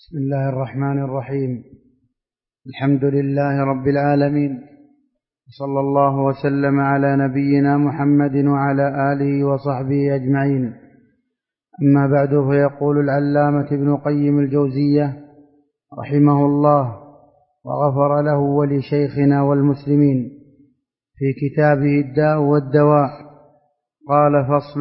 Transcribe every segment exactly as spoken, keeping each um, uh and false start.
بسم الله الرحمن الرحيم. الحمد لله رب العالمين، صلى الله وسلم على نبينا محمد وعلى آله وصحبه أجمعين. أما بعد، فيقول العلامة ابن قيم الجوزية رحمه الله وغفر له ولشيخنا والمسلمين في كتابه الداء والدواء، قال: فصل: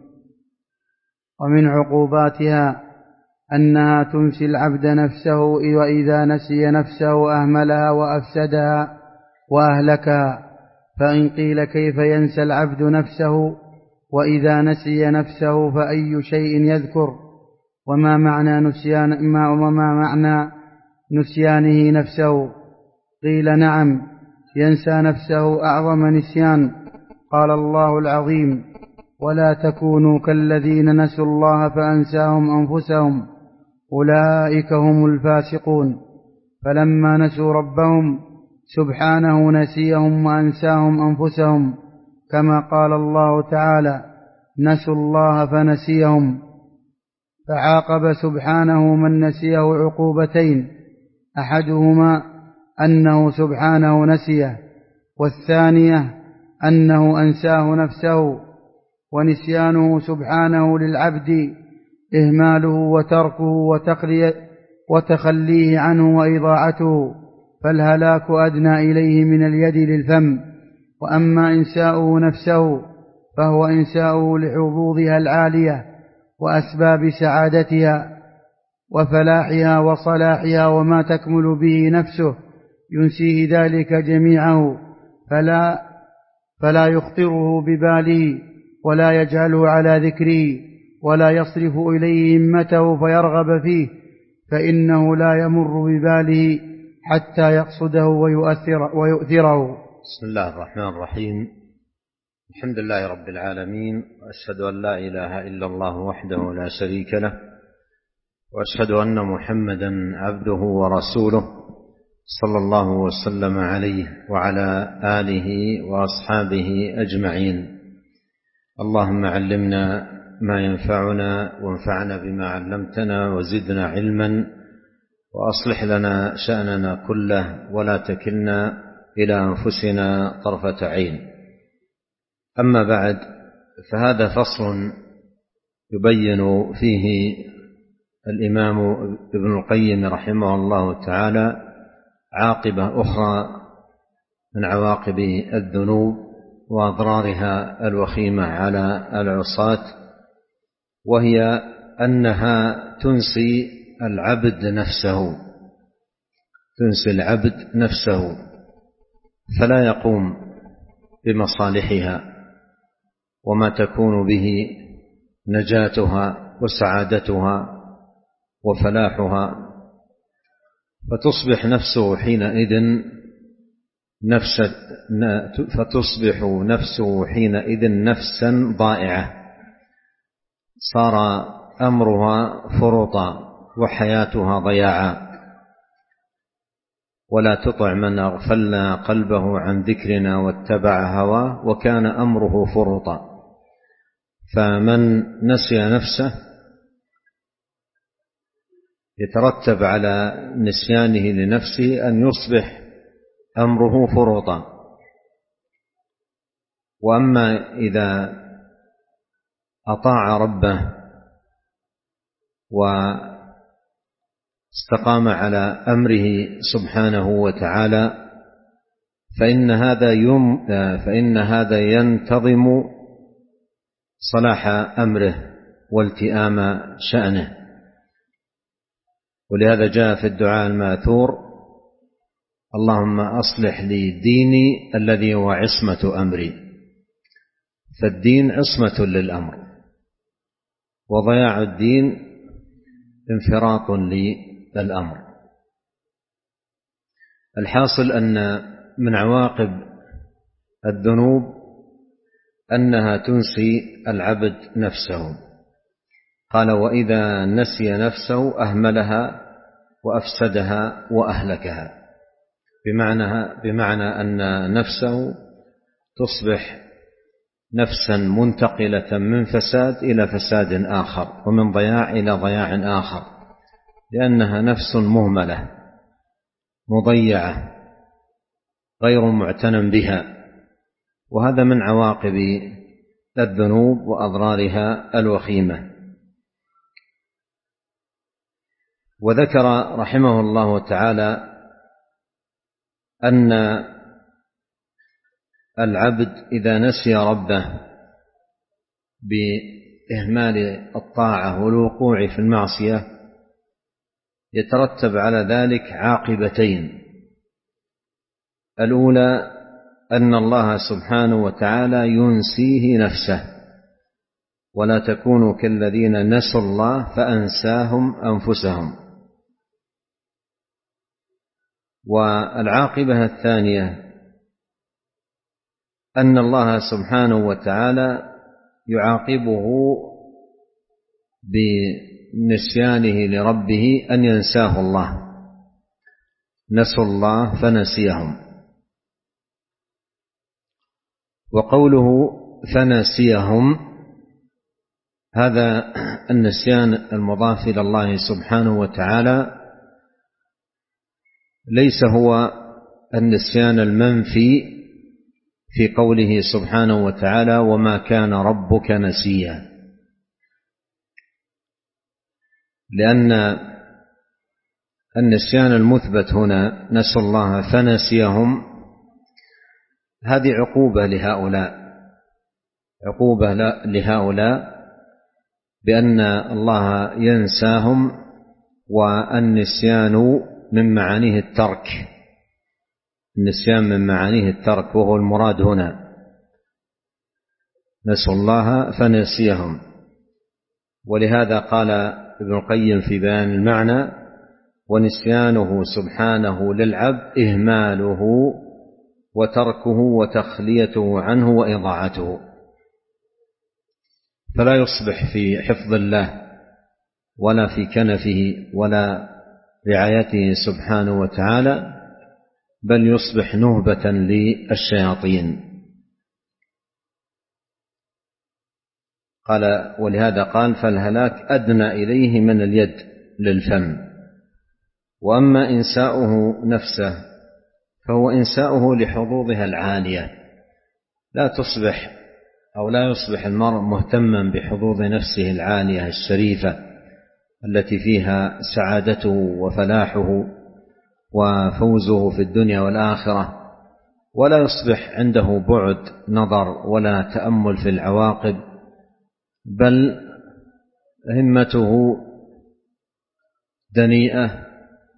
ومن عقوباتها أنها تنسي العبد نفسه، وإذا نسي نفسه أهملها وأفسدها وأهلكها. فإن قيل: كيف ينسى العبد نفسه؟ وإذا نسي نفسه فأي شيء يذكر؟ وما معنى نسيان ما وما معنى نسيانه نفسه؟ قيل: نعم، ينسى نفسه أعظم نسيان. قال الله العظيم: ولا تكونوا كالذين نسوا الله فأنساهم أنفسهم أولئك هم الفاسقون. فلما نسوا ربهم سبحانه نسيهم وأنساهم أنفسهم، كما قال الله تعالى: نسوا الله فنسيهم. فعاقب سبحانه من نسيه عقوبتين: أحدهما أنه سبحانه نسيه، والثانية أنه أنساه نفسه. ونسيانه سبحانه للعبد إهماله وتركه وتخليه عنه وإضاعته، فالهلاك أدنى إليه من اليد للفم. وأما إنساؤه نفسه فهو إنساؤه لحظوظها العالية وأسباب سعادتها وفلاحها وصلاحها، وما تكمل به نفسه ينسيه ذلك جميعه، فلا, فلا يخطره بباله ولا يجعله على ذكره ولا يصرف إليه همته فيرغب فيه، فإنه لا يمر بباله حتى يقصده ويؤثر ويؤثره. بسم الله الرحمن الرحيم. الحمد لله رب العالمين، وأشهد أن لا إله إلا الله وحده لا شريك له، وأشهد أن محمدا عبده ورسوله، صلى الله وسلم عليه وعلى آله وأصحابه أجمعين. اللهم علمنا ما ينفعنا، وانفعنا بما علمتنا، وزدنا علما، وأصلح لنا شأننا كله، ولا تكلنا إلى أنفسنا طرفة عين. أما بعد، فهذا فصل يبين فيه الإمام ابن القيم رحمه الله تعالى عاقبة أخرى من عواقب الذنوب وأضرارها الوخيمة على العصاة، وهي أنها تنسي العبد نفسه تنسي العبد نفسه فلا يقوم بمصالحها وما تكون به نجاتها وسعادتها وفلاحها، فتصبح نفسه حينئذ نفس فتصبح نفسه حينئذ نفسا ضائعة، صار أمرها فرطا وحياتها ضياعا. ولا تطع من أغفلنا قلبه عن ذكرنا واتبع هواه وكان أمره فرطا. فمن نسي نفسه يترتب على نسيانه لنفسه أن يصبح أمره فرطا. وأما إذا أطاع ربه واستقام على أمره سبحانه وتعالى، فإن هذا يم فإن هذا ينتظم صلاح أمره والتئام شأنه. ولهذا جاء في الدعاء الماثور: اللهم أصلح لي ديني الذي هو عصمة أمري. فالدين عصمة للأمر، وضياع الدين انفراط للأمر. الحاصل أن من عواقب الذنوب أنها تنسي العبد نفسه. قال: وإذا نسي نفسه أهملها وأفسدها وأهلكها، بمعنى, بمعنى أن نفسه تصبح نفسا منتقلة من فساد إلى فساد آخر، ومن ضياع إلى ضياع آخر، لأنها نفس مهملة مضيعة غير معتنى بها، وهذا من عواقب الذنوب وأضرارها الوخيمة. وذكر رحمه الله تعالى أن العبد إذا نسي ربه بإهمال الطاعة والوقوع في المعصية يترتب على ذلك عاقبتين: الأولى أن الله سبحانه وتعالى ينسيه نفسه، ولا تكونوا كالذين نسوا الله فأنساهم أنفسهم. والعاقبة الثانية أن الله سبحانه وتعالى يعاقبه بنسيانه لربه أن ينساه الله، نسوا الله فنسيهم. وقوله فنسيهم هذا النسيان المضاف إلى الله سبحانه وتعالى ليس هو النسيان المنفي في قوله سبحانه وتعالى وما كان ربك نسيا، لأن النسيان المثبت هنا نسوا الله فنسيهم هذه عقوبة لهؤلاء، عقوبة لهؤلاء بأن الله ينساهم، والنسيان من معانيه الترك، النسيان من معانيه الترك وهو المراد هنا، نسوا الله فنسيهم. ولهذا قال ابن القيم في بيان المعنى: ونسيانه سبحانه للعبد إهماله وتركه وتخليته عنه وإضاعته، فلا يصبح في حفظ الله ولا في كنفه ولا رعايته سبحانه وتعالى، بل يصبح نهبة للشياطين. قال ولهذا قال فالهلاك أدنى إليه من اليد للفم. وأما إنساؤه نفسه فهو إنساؤه لحظوظها العالية، لا تصبح أو لا يصبح المرء مهتما بحظوظ نفسه العالية الشريفة التي فيها سعادته وفلاحه وفوزه في الدنيا والآخرة، ولا يصبح عنده بعد نظر ولا تأمل في العواقب، بل همته دنيئة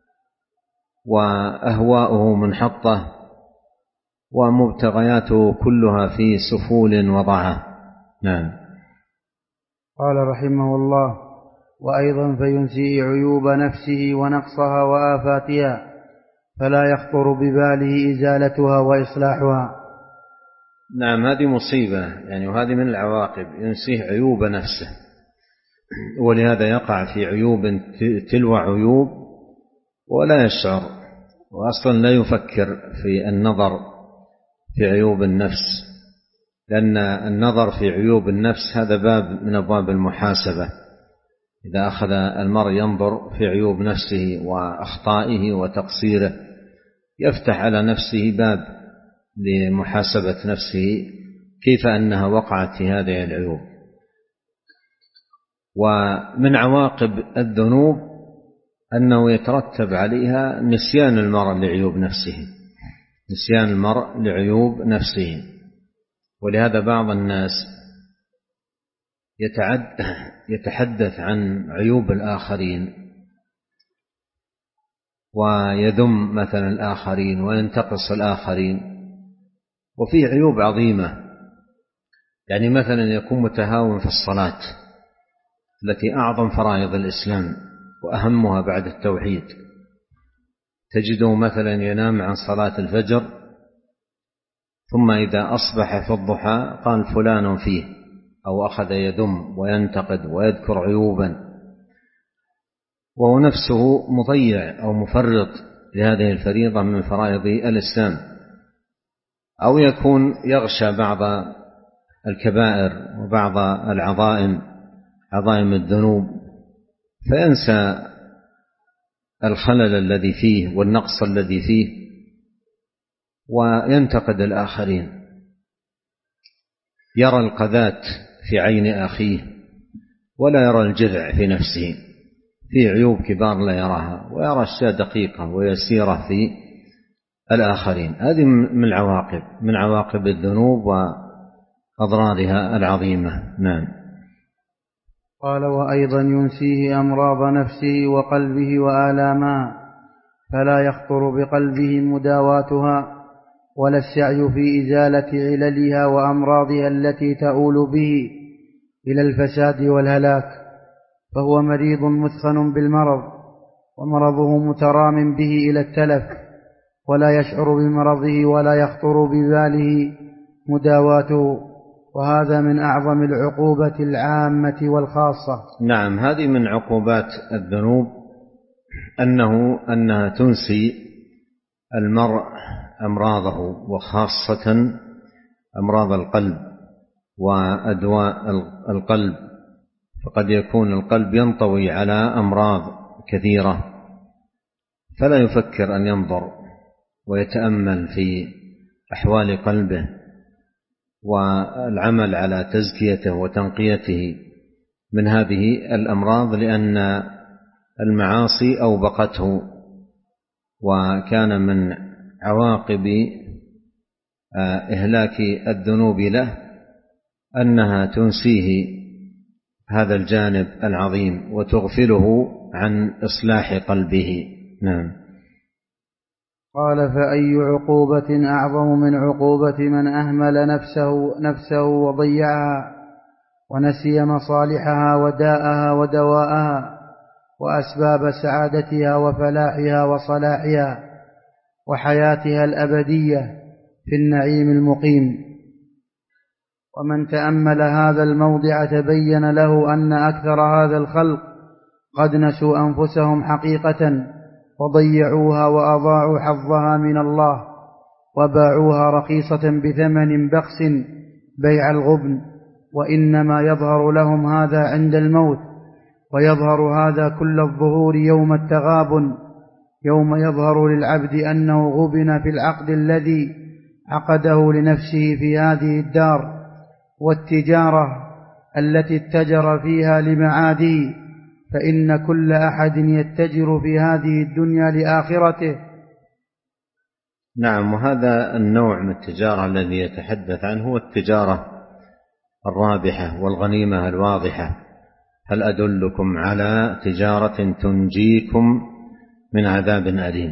وأهواؤه منحطة ومبتغياته كلها في سفول وضعه. نعم. قال رحمه الله: وأيضا فينسي عيوب نفسه ونقصها وآفاتها، فلا يخطر بباله إزالتها وإصلاحها. نعم، هذه مصيبة يعني، وهذه من العواقب، ينسيه عيوب نفسه، ولهذا يقع في عيوب تلو عيوب ولا يشعر، وأصلا لا يفكر في النظر في عيوب النفس، لأن النظر في عيوب النفس هذا باب من أبواب المحاسبة. إذا أخذ المرء ينظر في عيوب نفسه وأخطائه وتقصيره يفتح على نفسه باب لمحاسبة نفسه كيف أنها وقعت في هذه العيوب. ومن عواقب الذنوب أنه يترتب عليها نسيان المرء لعيوب نفسه، نسيان المرء لعيوب نفسه. ولهذا بعض الناس يتحدث عن عيوب الآخرين ويذم مثلا الآخرين وينتقص الآخرين، وفيه عيوب عظيمة. يعني مثلا يكون متهاون في الصلاة التي أعظم فرائض الإسلام وأهمها بعد التوحيد، تجده مثلا ينام عن صلاة الفجر، ثم إذا أصبح في الضحى قال فلان فيه، أو أخذ يذم وينتقد ويذكر عيوبا، وهو نفسه مضيع أو مفرط لهذه الفريضة من فرائض الإسلام. أو يكون يغشى بعض الكبائر وبعض العظائم، عظائم الذنوب، فينسى الخلل الذي فيه والنقص الذي فيه، وينتقد الآخرين، يرى القذاة في عين أخيه ولا يرى الجذع في نفسه، في عيوب كبار لا يراها، ويرى أشياء دقيقة ويسيرة في الآخرين. هذه من العواقب من عواقب الذنوب وأضرارها العظيمة. نعم. قال: وأيضا ينسيه أمراض نفسه وقلبه وآلامها، فلا يخطر بقلبه مداواتها ولا السعي في إزالة عللها وأمراضها التي تؤول به إلى الفساد والهلاك، فهو مريض مثخن بالمرض، ومرضه مترام به إلى التلف، ولا يشعر بمرضه ولا يخطر بباله مداواته، وهذا من أعظم العقوبة العامة والخاصة. نعم، هذه من عقوبات الذنوب، أنه أنها تنسي المرء أمراضه، وخاصة أمراض القلب وأدواء القلب، فقد يكون القلب ينطوي على أمراض كثيرة، فلا يفكر أن ينظر ويتأمل في أحوال قلبه والعمل على تزكيته وتنقيته من هذه الأمراض، لأن المعاصي أوبقته، وكان من عواقب إهلاك الذنوب له أنها تنسيه هذا الجانب العظيم وتغفله عن إصلاح قلبه. نعم. قال: فأي عقوبة أعظم من عقوبة من أهمل نفسه, نفسه وضيعها ونسي مصالحها وداءها ودواءها وأسباب سعادتها وفلاحها وصلاحها وحياتها الأبدية في النعيم المقيم. ومن تأمل هذا الموضع تبين له أن أكثر هذا الخلق قد نسوا أنفسهم حقيقة، وضيعوها وأضاعوا حظها من الله، وباعوها رخيصة بثمن بخس بيع الغبن، وإنما يظهر لهم هذا عند الموت، ويظهر هذا كل الظهور يوم التغابن، يوم يظهر للعبد أنه غبن في العقد الذي عقده لنفسه في هذه الدار، والتجارة التي اتجر فيها لمعاده، فإن كل أحد يتجر في هذه الدنيا لآخرته. نعم، وهذا النوع من التجارة الذي يتحدث عنه هو التجارة الرابحة والغنيمة الواضحة. هل أدلكم على تجارة تنجيكم من عذاب أليم؟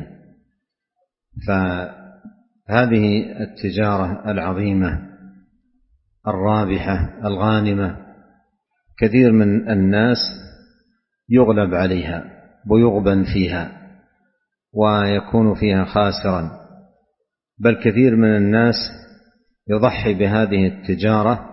فهذه التجارة العظيمة الرابحة الغانمة كثير من الناس يغلب عليها ويغبن فيها ويكون فيها خاسرا، بل كثير من الناس يضحي بهذه التجارة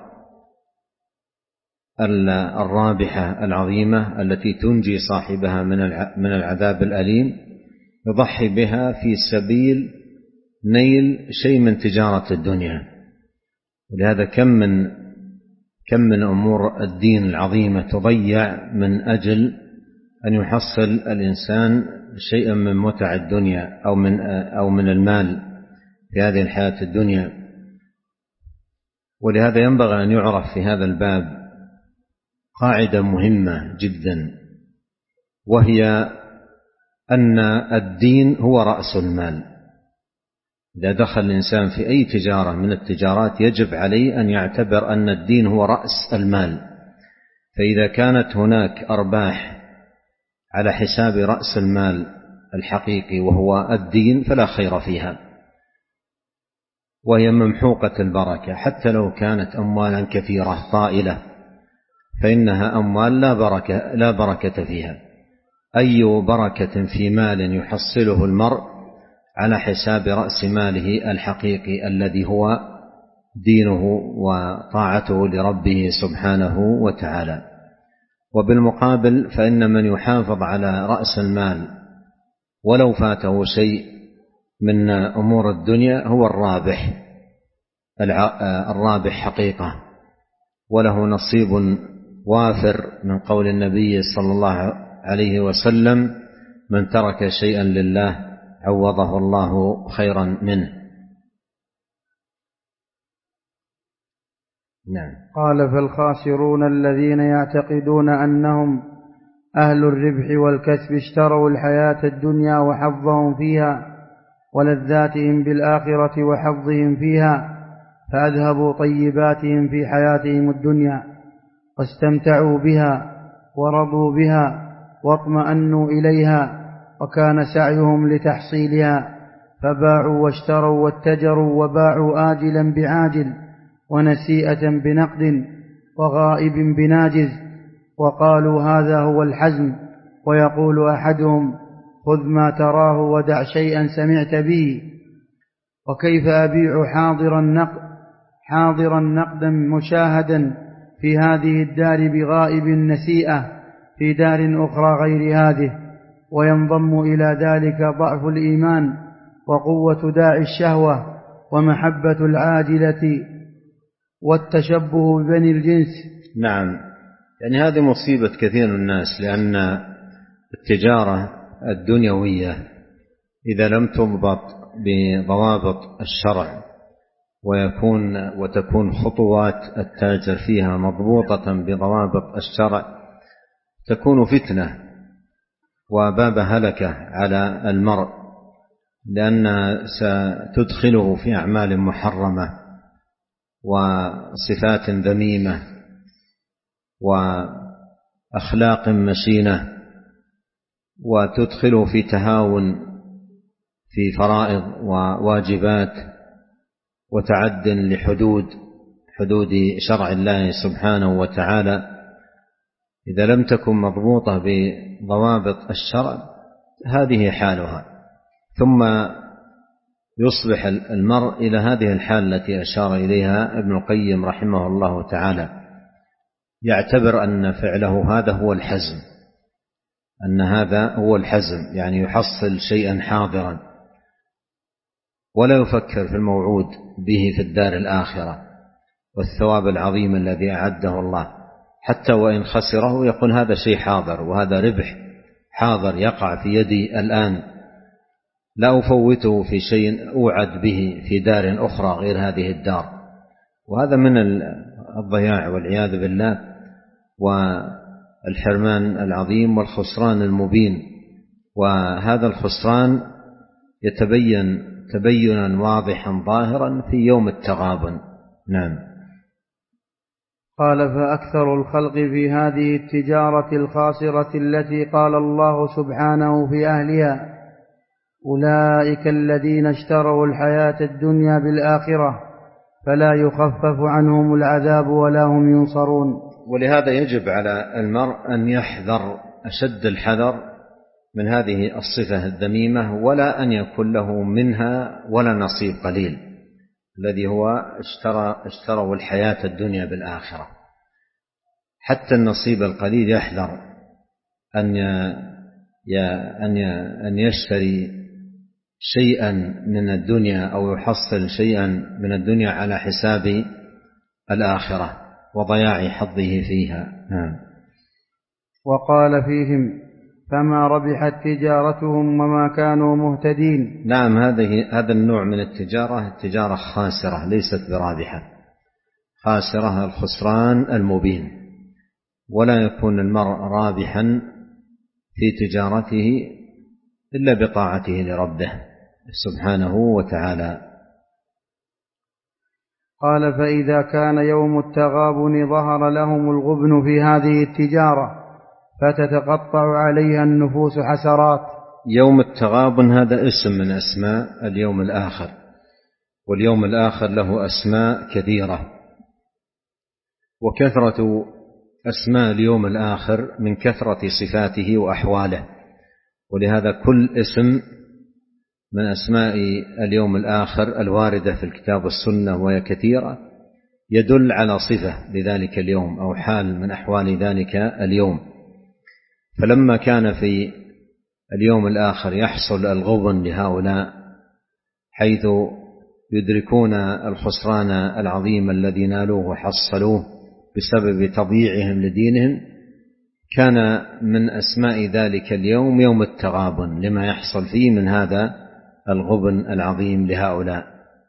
الرابحة العظيمة التي تنجي صاحبها من العذاب الأليم، يضحي بها في سبيل نيل شيء من تجارة الدنيا. ولهذا كم من كم من أمور الدين العظيمة تضيع من أجل أن يحصل الإنسان شيئا من متع الدنيا أو من أو من المال في هذه الحياة الدنيا. ولهذا ينبغي أن يعرف في هذا الباب قاعدة مهمة جدا، وهي أن الدين هو رأس المال. إذا دخل الإنسان في أي تجارة من التجارات يجب عليه أن يعتبر أن الدين هو رأس المال، فإذا كانت هناك أرباح على حساب رأس المال الحقيقي وهو الدين فلا خير فيها، وهي ممحوقة البركة. حتى لو كانت أموالا كثيرة طائلة فإنها أموال لا بركة, لا بركة فيها. أي بركة في مال يحصله المرء على حساب رأس ماله الحقيقي الذي هو دينه وطاعته لربه سبحانه وتعالى. وبالمقابل فإن من يحافظ على رأس المال ولو فاته شيء من أمور الدنيا هو الرابح الرابح حقيقة، وله نصيب وافر من قول النبي صلى الله عليه وسلم: من ترك شيئا لله عوضه الله خيرا منه. نعم. قال: فالخاسرون الذين يعتقدون أنهم أهل الربح والكسب اشتروا الحياة الدنيا وحظهم فيها ولذاتهم بالآخرة وحظهم فيها، فأذهبوا طيباتهم في حياتهم الدنيا واستمتعوا بها ورضوا بها واطمأنوا إليها، وكان سعيهم لتحصيلها، فباعوا واشتروا واتجروا وباعوا آجلا بعاجل ونسيئة بنقد وغائب بناجز، وقالوا هذا هو الحزم. ويقول أحدهم: خذ ما تراه ودع شيئا سمعت به. وكيف أبيع حاضرا نقد حاضرا نقدا مشاهدا في هذه الدار بغائب نسيئة في دار أخرى غير هذه؟ وينضم إلى ذلك ضعف الإيمان وقوة داعي الشهوة ومحبة العاجلة والتشبه ببني الجنس. نعم، يعني هذه مصيبة كثير من الناس، لأن التجارة الدنيوية إذا لم تضبط بضوابط الشرع ويكون وتكون خطوات التاجر فيها مضبوطة بضوابط الشرع تكون فتنة وباب هلكة على المرء، لأن ستدخله في أعمال محرمة وصفات ذميمة وأخلاق مشينة، وتدخله في تهاون في فرائض وواجبات وتعد لحدود حدود شرع الله سبحانه وتعالى. إذا لم تكن مضبوطة بضوابط الشرع هذه حالها، ثم يصبح المرء إلى هذه الحال التي أشار إليها ابن القيم رحمه الله تعالى، يعتبر أن فعله هذا هو الحزم، أن هذا هو الحزم، يعني يحصل شيئا حاضرا ولا يفكر في الموعود به في الدار الآخرة والثواب العظيم الذي أعده الله، حتى وإن خسره يقول هذا شيء حاضر وهذا ربح حاضر يقع في يدي الآن، لا أفوته في شيء أوعد به في دار أخرى غير هذه الدار. وهذا من الضياع والعياذ بالله والحرمان العظيم والخسران المبين، وهذا الخسران يتبين تبينا واضحا ظاهرا في يوم التغابن. نعم. قال: فأكثر الخلق في هذه التجارة الخاسرة التي قال الله سبحانه في أهلها: أولئك الذين اشتروا الحياة الدنيا بالآخرة فلا يخفف عنهم العذاب ولا هم ينصرون. ولهذا يجب على المرء أن يحذر أشد الحذر من هذه الصفة الذميمة، ولا أن يكون له منها ولا نصيب قليل، الذي هو اشترى اشتروا الحياة الدنيا بالآخرة. حتى النصيب القليل يحذر أن أن أن يشتري شيئا من الدنيا أو يحصل شيئا من الدنيا على حساب الآخرة وضياع حظه فيها. نعم. وقال فيهم: فما ربحت تجارتهم وما كانوا مهتدين. نعم، هذه هذا النوع من التجارة التجارة خاسرة ليست برابحة، خاسرة الخسران المبين، ولا يكون المرء رابحا في تجارته إلا بطاعته لربه سبحانه وتعالى. قال: فإذا كان يوم التغابن ظهر لهم الغبن في هذه التجارة فتتقطع عليها النفوس حسرات. يوم التغابن هذا اسم من أسماء اليوم الآخر، واليوم الآخر له أسماء كثيرة، وكثرة أسماء اليوم الآخر من كثرة صفاته وأحواله، ولهذا كل اسم من أسماء اليوم الآخر الواردة في الكتاب والسنة وهي كثيرة يدل على صفة لذلك اليوم أو حال من أحوال ذلك اليوم. فلما كان في اليوم الآخر يحصل الغبن لهؤلاء حيث يدركون الخسران العظيم الذي نالوه وحصلوه بسبب تضييعهم لدينهم، كان من أسماء ذلك اليوم يوم التغابن لما يحصل فيه من هذا الغبن العظيم لهؤلاء.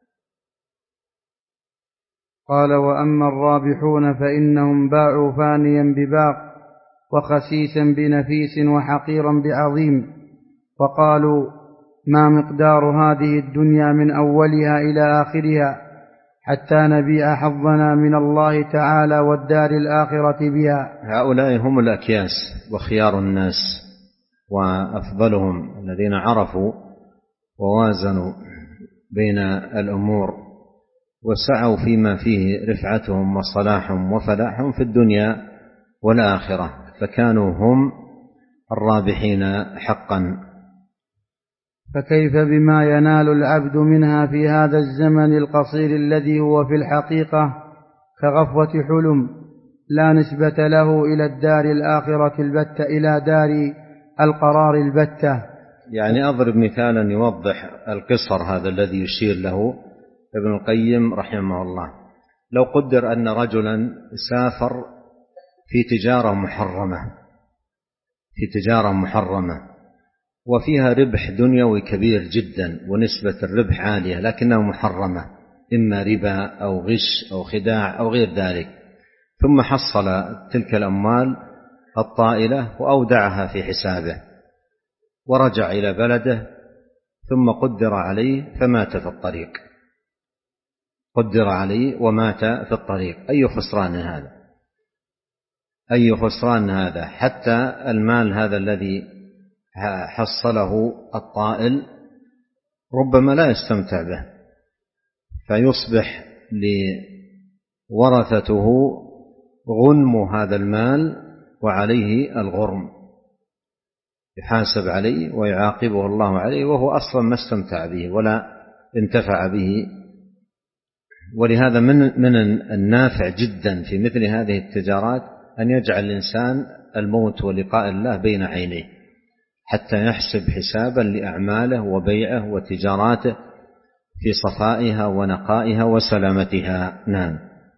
قال: وأما الرابحون فإنهم باعوا فانيا بباق، وخسيسا بنفيس، وحقيرا بعظيم، وقالوا: ما مقدار هذه الدنيا من أولها إلى آخرها حتى نبيع حظنا من الله تعالى والدار الآخرة بها. هؤلاء هم الأكياس وخيار الناس وأفضلهم، الذين عرفوا ووازنوا بين الأمور وسعوا فيما فيه رفعتهم وصلاحهم وفلاحهم في الدنيا والآخرة، فكانوا هم الرابحين حقا. فكيف بما ينال العبد منها في هذا الزمن القصير الذي هو في الحقيقة كغفوة حلم لا نسبة له إلى الدار الآخرة البتة، إلى دار القرار البتة. يعني أضرب مثالا يوضح القصر هذا الذي يشير له ابن القيم رحمه الله. لو قدر أن رجلا سافر في تجارة محرمة في تجارة محرمة وفيها ربح دنيوي كبير جدا ونسبة الربح عالية، لكنها محرمة، إما ربا أو غش أو خداع أو غير ذلك، ثم حصل تلك الأموال الطائلة وأودعها في حسابه ورجع إلى بلده، ثم قدر عليه فمات في الطريق قدر عليه ومات في الطريق أي خسران هذا أي خسران هذا حتى المال هذا الذي حصله الطائل ربما لا يستمتع به، فيصبح لورثته غنم هذا المال وعليه الغرم، يحاسب عليه ويعاقبه الله عليه وهو أصلا ما استمتع به ولا انتفع به. ولهذا من من النافع جدا في مثل هذه التجارات أن يجعل الإنسان الموت ولقاء الله بين عينيه حتى يحسب حسابا لأعماله وبيعه وتجاراته في صفائها ونقائها وسلامتها. نعم.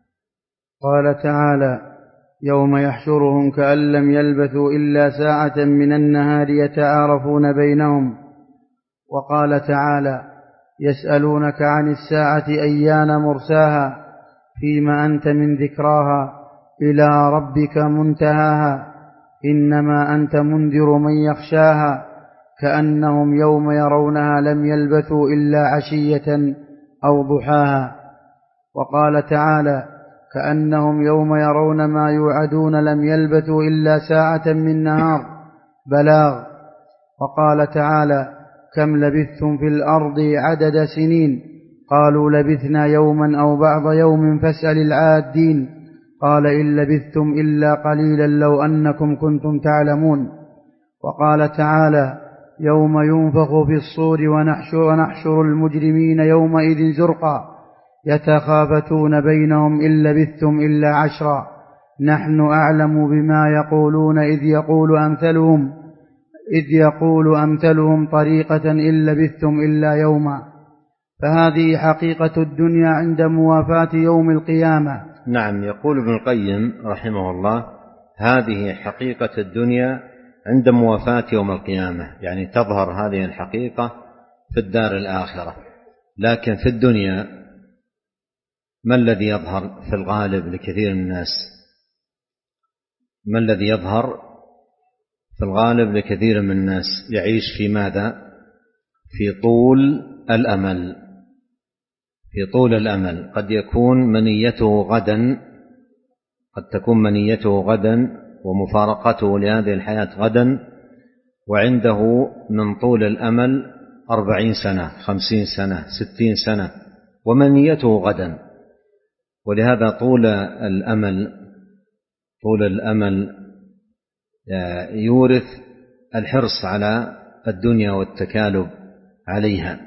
قال تعالى: يوم يحشرهم كأن لم يلبثوا إلا ساعة من النهار يتعارفون بينهم. وقال تعالى: يسألونك عن الساعة أيان مرساها فيما أنت من ذكراها إلى ربك منتهاها إنما أنت منذر من يخشاها كأنهم يوم يرونها لم يلبثوا إلا عشية أو ضحاها. وقال تعالى: كأنهم يوم يرون ما يوعدون لم يلبثوا إلا ساعة من نهار بلاغ. وقال تعالى: كم لبثتم في الأرض عدد سنين قالوا لبثنا يوما أو بعض يوم فاسأل العادين قال إن لبثتم إلا قليلا لو أنكم كنتم تعلمون. وقال تعالى: يوم ينفخ في الصور ونحشر, ونحشر المجرمين يومئذ زرقا يتخافتون بينهم إن لبثتم إلا عشرا نحن أعلم بما يقولون إذ يقول أمثلهم إذ يقول أمثلهم طريقة إن لبثتم إلا يوما. فهذه حقيقة الدنيا عند موافاة يوم القيامة. نعم. يقول ابن القيم رحمه الله: هذه حقيقة الدنيا عند موافاة يوم القيامة، يعني تظهر هذه الحقيقة في الدار الآخرة، لكن في الدنيا ما الذي يظهر في الغالب لكثير من الناس؟ ما الذي يظهر في الغالب لكثير من الناس؟ يعيش في ماذا؟ في طول الأمل في طول الأمل قد يكون منيته غدا قد تكون منيته غدا ومفارقته لهذه الحياة غدا، وعنده من طول الأمل أربعين سنة خمسين سنة ستين سنة ومنيته غدا. ولهذا طول الأمل طول الأمل يورث الحرص على الدنيا والتكالب عليها.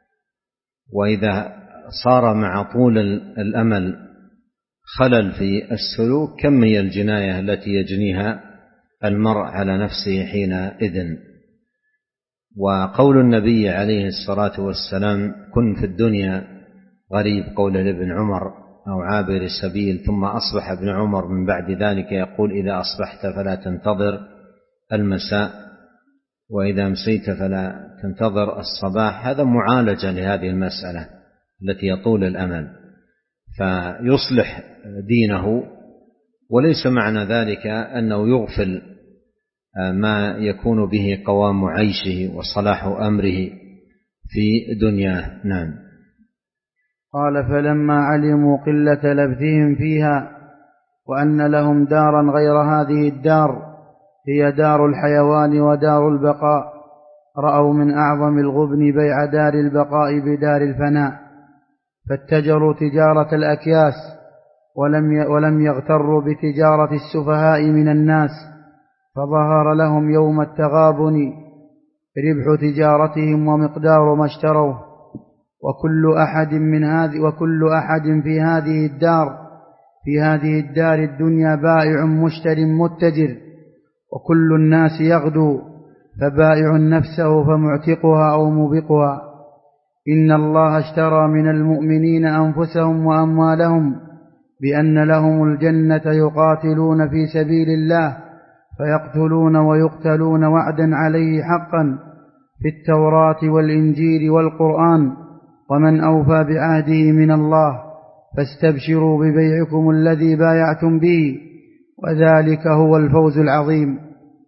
وإذا صار مع طول الأمل خلل في السلوك كم هي الجناية التي يجنيها المرء على نفسه حينئذ. وقول النبي عليه الصلاة والسلام: كن في الدنيا غريب، قول لابن عمر أو عابر السبيل. ثم أصبح ابن عمر من بعد ذلك يقول: إذا أصبحت فلا تنتظر المساء، وإذا أمسيت فلا تنتظر الصباح. هذا معالجة لهذه المسألة التي يطول الأمل، فيصلح دينه، وليس معنى ذلك أنه يغفل ما يكون به قوام عيشه وصلاح أمره في دنياه. نعم. قال: فلما علموا قلة لبثهم فيها وأن لهم دارا غير هذه الدار هي دار الحيوان ودار البقاء، رأوا من أعظم الغبن بيع دار البقاء بدار الفناء، فاتجروا تجارة الأكياس ولم ولم يغتروا بتجارة السفهاء من الناس، فظهر لهم يوم التغابن ربح تجارتهم ومقدار ما اشتروه. وكل أحد من هذه وكل أحد في هذه الدار في هذه الدار الدنيا بائع مشتر متجر، وكل الناس يغدو، فبائع نفسه فمعتقها أو موبقها. إن الله اشترى من المؤمنين أنفسهم وأموالهم بأن لهم الجنة يقاتلون في سبيل الله فيقتلون ويقتلون وعدا عليه حقا في التوراة والإنجيل والقرآن، ومن أوفى بعهده من الله، فاستبشروا ببيعكم الذي بايعتم به، وذلك هو الفوز العظيم.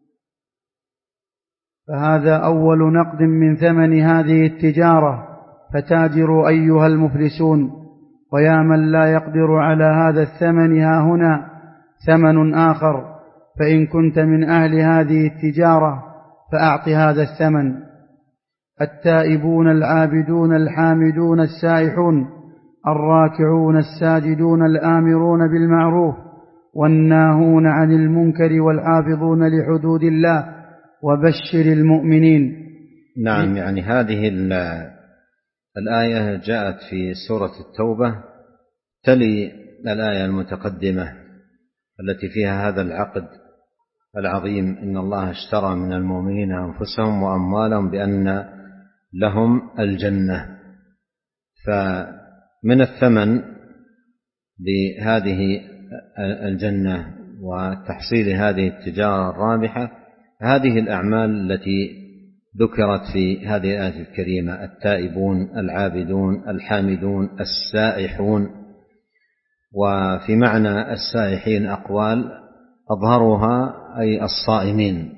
فهذا أول نقد من ثمن هذه التجارة، فتاجروا أيها المفلسون. ويا من لا يقدر على هذا الثمن ها هنا ثمن آخر، فإن كنت من أهل هذه التجارة فأعط هذا الثمن. التائبون العابدون الحامدون السائحون الراكعون الساجدون الآمرون بالمعروف والناهون عن المنكر والحافظون لحدود الله، وبشر المؤمنين. نعم، يعني هذه الآية جاءت في سورة التوبة تلي الآية المتقدمة التي فيها هذا العقد العظيم: إن الله اشترى من المؤمنين أنفسهم وأموالهم بأن لهم الجنة. فمن الثمن لهذه الجنة وتحصيل هذه التجارة الرابحة هذه الأعمال التي ذكرت في هذه الآية الكريمة: التائبون العابدون الحامدون السائحون. وفي معنى السائحين أقوال أظهرها أي الصائمين،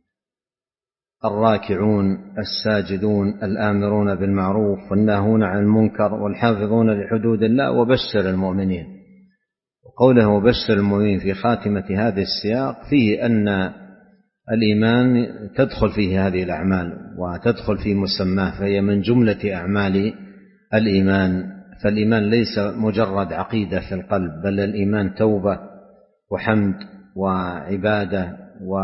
الراكعون الساجدون الآمرون بالمعروف والناهون عن المنكر والحافظون لحدود الله، وبشر المؤمنين. وقوله وبشر المؤمنين في خاتمة هذا السياق فيه أن الإيمان تدخل فيه هذه الأعمال وتدخل في مسماه، فهي من جملة أعمال الإيمان. فالإيمان ليس مجرد عقيدة في القلب، بل الإيمان توبة وحمد وعبادة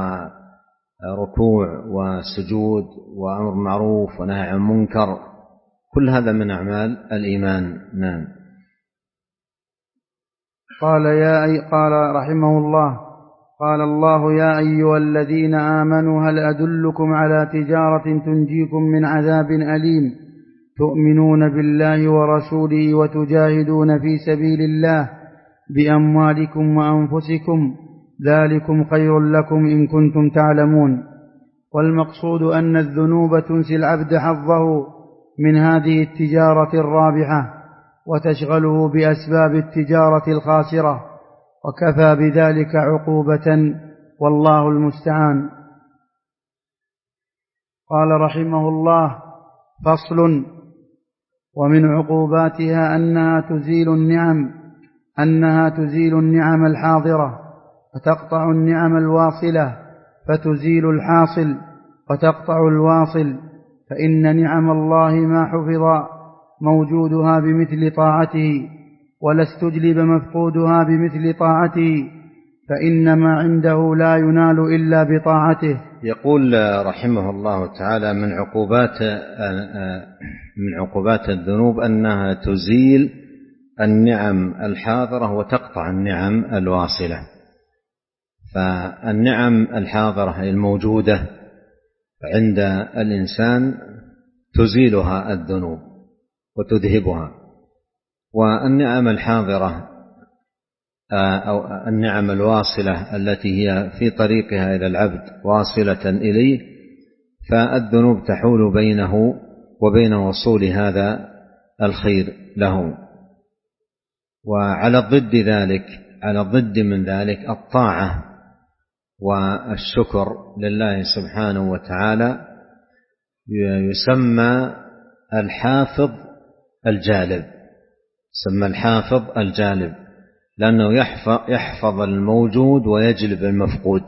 وركوع وسجود وأمر معروف ونهي عن منكر، كل هذا من أعمال الإيمان. نعم. قال يا أي قال رحمه الله: قال الله: يا أيها الذين آمنوا هل أدلكم على تجارة تنجيكم من عذاب أليم تؤمنون بالله ورسوله وتجاهدون في سبيل الله بأموالكم وأنفسكم، ذلكم خير لكم إن كنتم تعلمون. والمقصود أن الذنوب تنسي العبد حظه من هذه التجارة الرابحة وتشغله بأسباب التجارة الخاسرة، وكفى بذلك عقوبة، والله المستعان. قال رحمه الله: فصل. ومن عقوباتها أنها تزيل النعم أنها تزيل النعم الحاضرة وتقطع النعم الواصلة، فتزيل الحاصل وتقطع الواصل، فإن نعم الله ما حفظ موجودها بمثل طاعته، ولا استجلب مفقودها بمثل طاعته، فإنما عنده لا ينال إلا بطاعته. يقول رحمه الله تعالى: من عقوبات من عقوبات الذنوب أنها تزيل النعم الحاضرة وتقطع النعم الواصلة. فالنعم الحاضرة الموجودة عند الإنسان تزيلها الذنوب وتذهبها، والنعم الحاضرة أو النعم الواصلة التي هي في طريقها إلى العبد واصلة إليه، فالذنوب تحول بينه وبين وصول هذا الخير له. وعلى الضد ذلك على الضد من ذلك الطاعة والشكر لله سبحانه وتعالى يسمى الحافظ الجالب، يسمى الحافظ الجالب لأنه يحفظ الموجود ويجلب المفقود.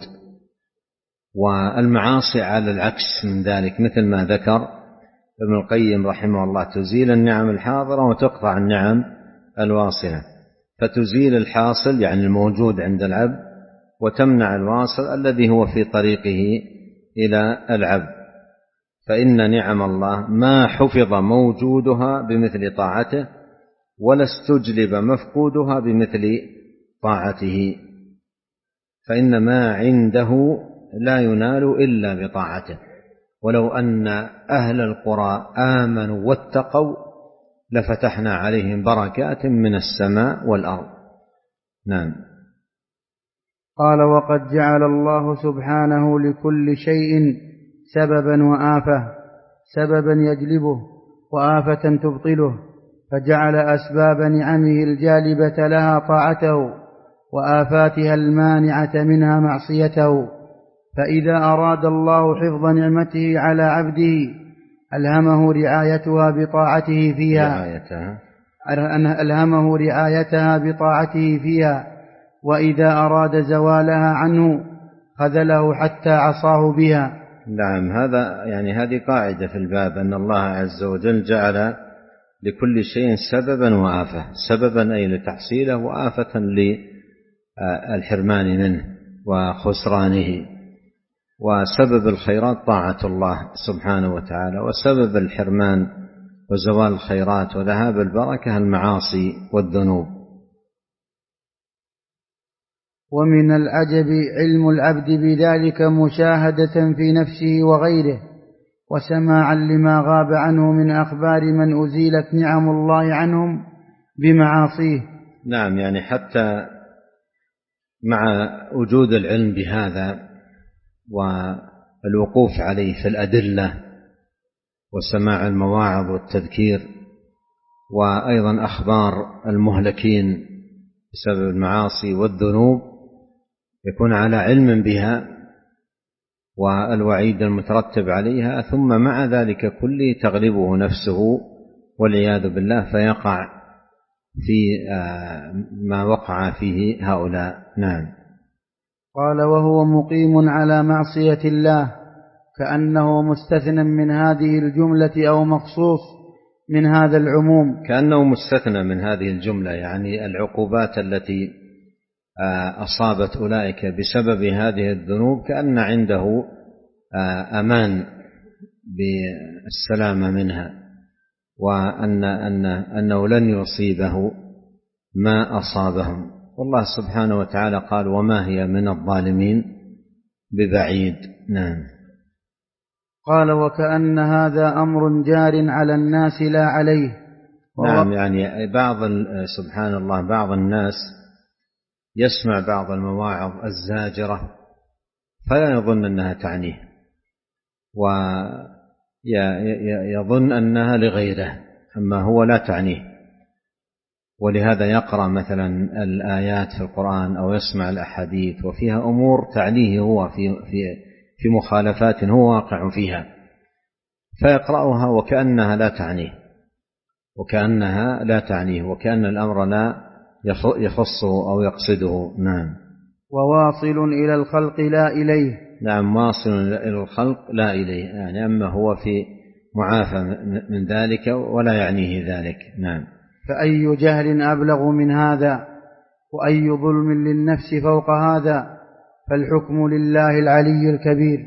والمعاصي على العكس من ذلك، مثل ما ذكر ابن القيم رحمه الله، تزيل النعم الحاضرة وتقطع النعم الواصلة، فتزيل الحاصل يعني الموجود عند العبد، وتمنع الواصل الذي هو في طريقه إلى العبد. فإن نعم الله ما حفظ موجودها بمثل طاعته، ولا استجلب مفقودها بمثل طاعته، فإن ما عنده لا ينال إلا بطاعته. ولو أن أهل القرى آمنوا واتقوا لفتحنا عليهم بركات من السماء والأرض. نعم. قال: وقد جعل الله سبحانه لكل شيء سببا وآفة، سببا يجلبه وآفة تبطله، فجعل أسباب نعمه الجالبة لها طاعته، وآفاتها المانعة منها معصيته. فإذا أراد الله حفظ نعمته على عبده ألهمه رعايتها بطاعته فيها رعايتها. ألهمه رعايتها بطاعته فيها، وإذا أراد زوالها عنه خذله حتى عصاه بها. نعم، هذا يعني هذه قاعدة في الباب، أن الله عز وجل جعل لكل شيء سببا وآفة، سببا أي لتحصيله، وآفة للحرمان منه وخسرانه. وسبب الخيرات طاعة الله سبحانه وتعالى، وسبب الحرمان وزوال الخيرات وذهاب البركة المعاصي والذنوب. ومن العجب علم العبد بذلك مشاهدة في نفسه وغيره، وسماعا لما غاب عنه من أخبار من أزيلت نعم الله عنهم بمعاصيه. نعم، يعني حتى مع وجود العلم بهذا والوقوف عليه في الأدلة وسماع المواعظ والتذكير، وأيضا أخبار المهلكين بسبب المعاصي والذنوب، يكون على علم بها والوعيد المترتب عليها، ثم مع ذلك كله تغلبه نفسه والعياذ بالله، فيقع في ما وقع فيه هؤلاء. نعم. قال: وهو مقيم على معصية الله، كأنه مستثنى من هذه الجملة أو مخصوص من هذا العموم. كأنه مستثنى من هذه الجملة، يعني العقوبات التي أصابت أولئك بسبب هذه الذنوب كأن عنده أمان بالسلامة منها، وأن أن أنه لن يصيبه ما أصابهم. والله سبحانه وتعالى قال: وما هي من الظالمين ببعيد. نعم. قال: وكأن هذا أمر جار على الناس لا عليه. نعم، يعني بعض سبحان الله بعض الناس يسمع بعض المواعظ الزاجرة فلا يظن أنها تعنيه، ويظن أنها لغيره، أما هو لا تعنيه. ولهذا يقرأ مثلا الآيات في القرآن أو يسمع الأحاديث وفيها أمور تعنيه هو في في في مخالفات هو واقع فيها، فيقرأها وكأنها لا تعنيه وكأنها لا تعنيه وكأن الأمر لا يخصه أو يقصده. نعم. وواصل إلى الخلق لا إليه. نعم، واصل إلى الخلق لا إليه، يعني أما هو في معافى من ذلك ولا يعنيه ذلك. نعم. فأي جهل أبلغ من هذا، وأي ظلم للنفس فوق هذا، فالحكم لله العلي الكبير.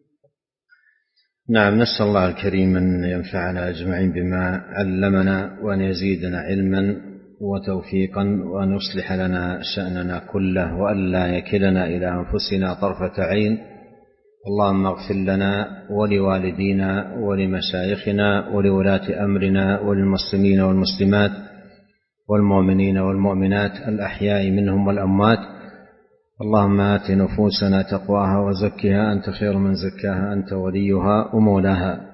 نعم، نسأل الله الكريم أن ينفعنا أجمعين بما علمنا، وأن يزيدنا علما وتوفيقا، وأن يصلح لنا شأننا كله، وأن لا يكلنا إلى أنفسنا طرفة عين. اللهم اغفر لنا ولوالدينا ولمشايخنا ولولاة أمرنا وللمسلمين والمسلمات والمؤمنين والمؤمنات الأحياء منهم والأموات. اللهم آت نفوسنا تقواها وزكها أنت خير من زكاها أنت وليها ومولاها.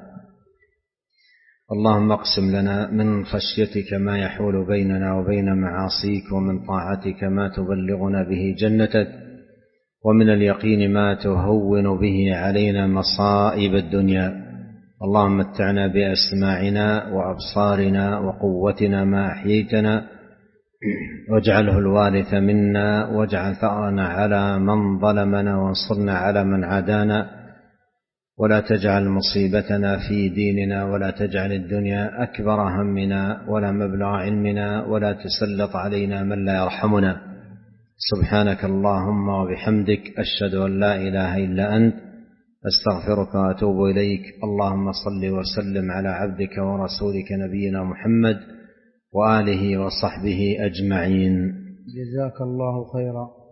اللهم اقسم لنا من خشيتك ما يحول بيننا وبين معاصيك، ومن طاعتك ما تبلغنا به جنتك، ومن اليقين ما تهون به علينا مصائب الدنيا. اللهم متعنا بأسماعنا وأبصارنا وقوتنا ما أحييتنا، واجعله الوارث منا، واجعل ثأرنا على من ظلمنا، وانصرنا على من عادانا، ولا تجعل مصيبتنا في ديننا، ولا تجعل الدنيا أكبر همنا ولا مبلغ علمنا، ولا تسلط علينا من لا يرحمنا. سبحانك اللهم وبحمدك، أشهد أن لا إله إلا أنت، أستغفرك وأتوب إليك. اللهم صل وسلم على عبدك ورسولك نبينا محمد وآله وصحبه أجمعين. جزاك الله خيرا.